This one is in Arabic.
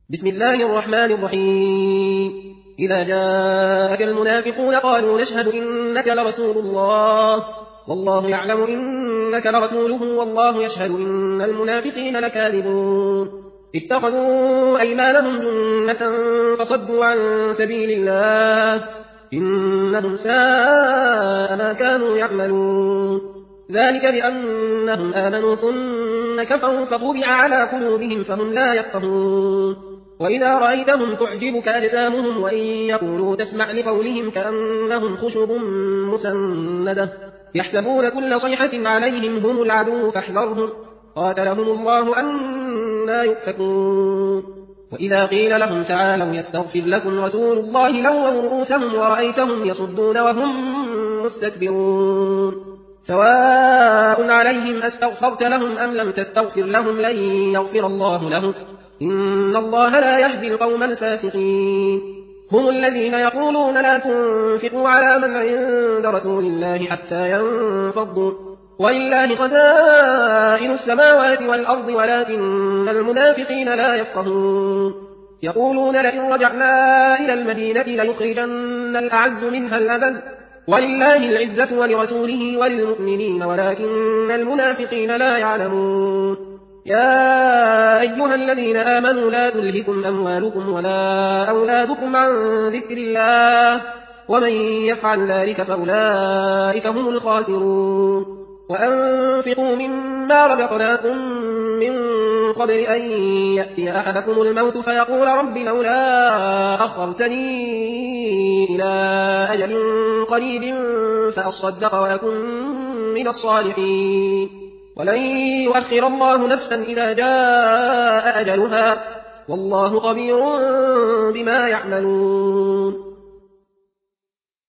بسم الله الرحمن الرحيم. إذا جاءك المنافقون قالوا نشهد إنك لرسول الله والله يعلم إنك لرسوله والله يشهد إن المنافقين لكاذبون. اتخذوا أيمانهم جنة فصدوا عن سبيل الله إنهم ساء ما كانوا يعملون. ذلك بأنهم آمنوا ثم كفروا فطبع على قلوبهم فهم لا يفقهون. وإذا رأيتهم تعجبك أجسامهم وإن يقولوا تسمع لقولهم كأنهم خشب مسندة يحسبون كل صيحة عليهم هم العدو فاحذرهم قاتلهم الله أنى يؤفكون. وإذا قيل لهم تعالوا يستغفر لكم رسول الله لووا رؤوسهم ورأيتهم يصدون وهم مستكبرون. سواء عليهم أستغفرت لهم أم لم تستغفر لهم لن يغفر الله لهم إن الله لا يهدي القوم الفاسقين. هم الذين يقولون لا تنفقوا على من عند رسول الله حتى ينفضوا ولله خزائن السماوات والأرض ولكن المنافقين لا يفقهون. يقولون لئن رجعنا إلى المدينة ليخرجن الأعز منها الأذل ولله العزة ولرسوله وللمؤمنين ولكن المنافقين لا يعلمون. يا أيها الذين آمنوا لا تلهكم أموالكم ولا أولادكم عن ذكر الله ومن يفعل ذلك فأولئك هم الخاسرون. وأنفقوا مما رزقناكم من قبل أن يأتي أحدكم الموت فيقول رب لولا أخرتني إلى أجل قريب فأصدق وأكن من الصالحين ولن يؤخر الله نفسا إذا جاء أجلها والله خبير بما يعملون.